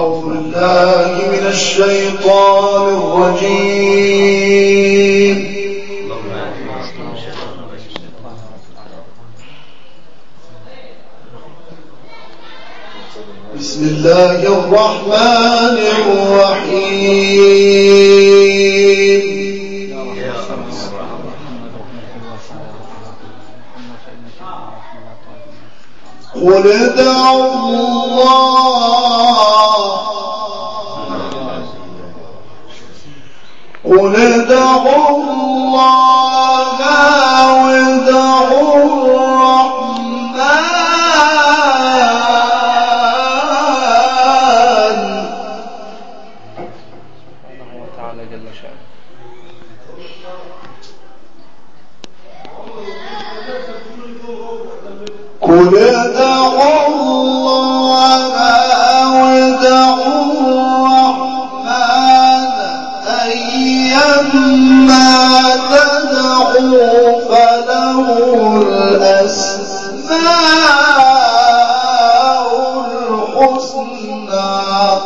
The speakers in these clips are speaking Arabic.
أعوذ بالله من الشيطان الرجيم. بسم الله الرحمن الرحيم. قل ادعوا الله قل ادعوا الله وادعوا الرحمن سبحانه وتعالى جل شأنه. قل ادعوا الله وادعوا الرحمن أيما تدعوا فله الأسماء الحسنى.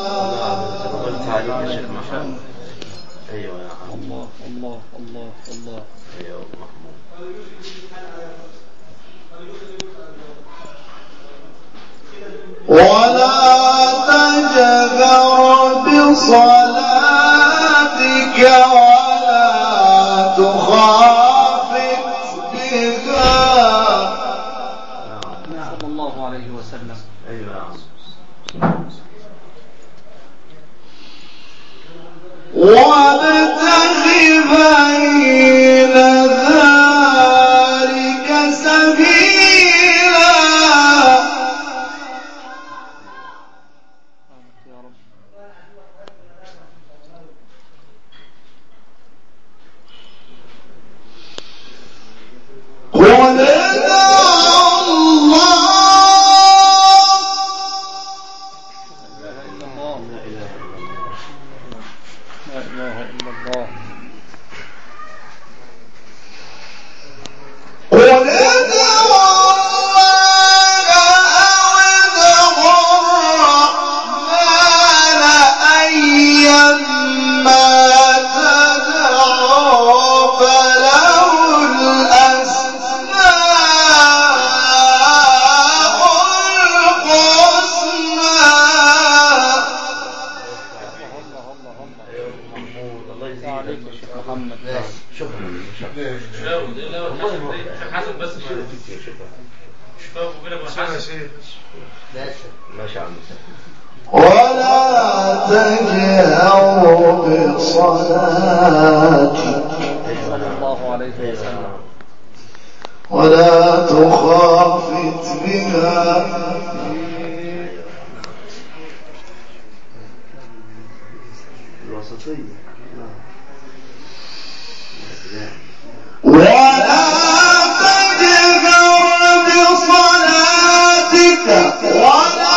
أيوة يا الله الله الله الله. أيوة محمود. ولا تجهر بصلاتك ولا تخافت بها. صلى الله عليه وسلم. وابتغ بين ذلك سبيلا. قل ادعوا الله لا إله إلا الله. قل ادعوا الله أو ادعوا الرحمن أيما تدعوا فله الأسماء الحسنى. الله عليك يا شيخ محمد. شكرا. حسن بس ما شاء الله. ولا تجهر بصلاتك صلى الله عليه وسلم. ولا تخافت بها. الوسطية. ولا تجهر بصلاتك ولا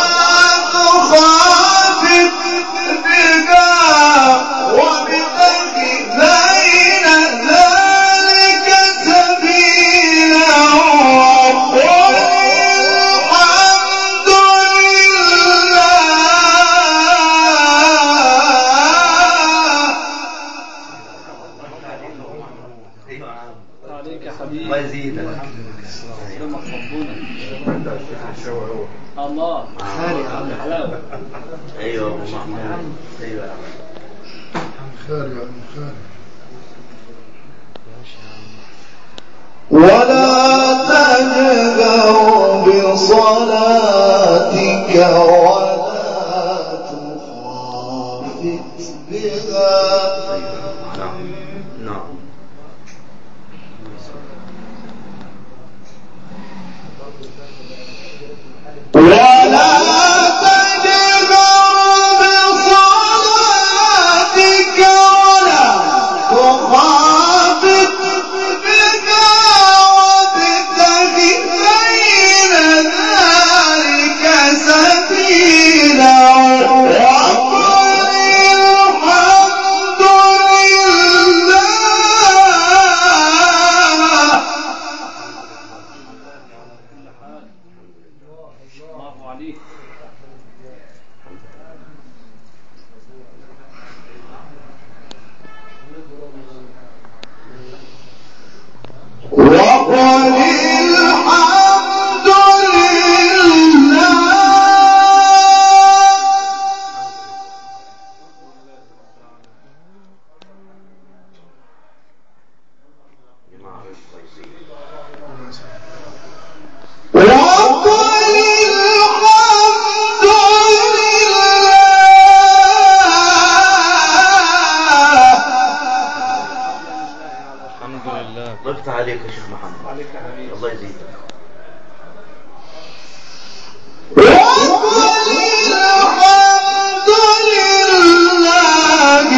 تخافت بها وابتغ بين ذلك سبيلا وقل الحمد لله. عليك يا حبيبي. الله يزيدك. يسلمك ربنا. الله خالي عم حلاوة. ايوه محمود. ايوه يا عم خالي. ولا تجهر بصلاتك ولا تخافت بها. نعم نعم. ولا تجهر بصلاتك ولا تخافت بها وابتغ بين ذلك سبيلا وقل الحمد لله. يا شيخ محمد. عليك يا حبيبي. الله يزيدك. الحمد لله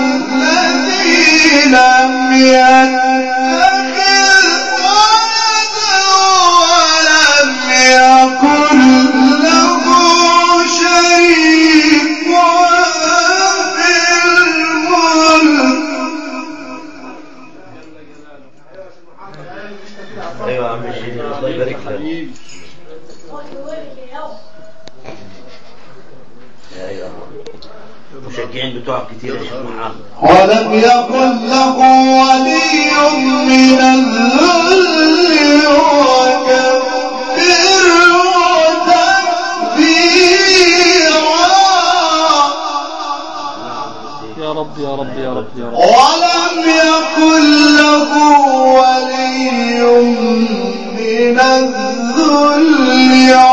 الذي لم يتخذ ولدا ولم يكن له شريك في الملك. ايوه يا عم الشيخ، الله يبارك لك. ايوه المشجعين بتوعك كتير يا شيخ محمد. ولم يكن له ولي من الذل وكبره تكبيرا. يا رب يا رب يا رب يا رب. ولم يكن له ولي من الذل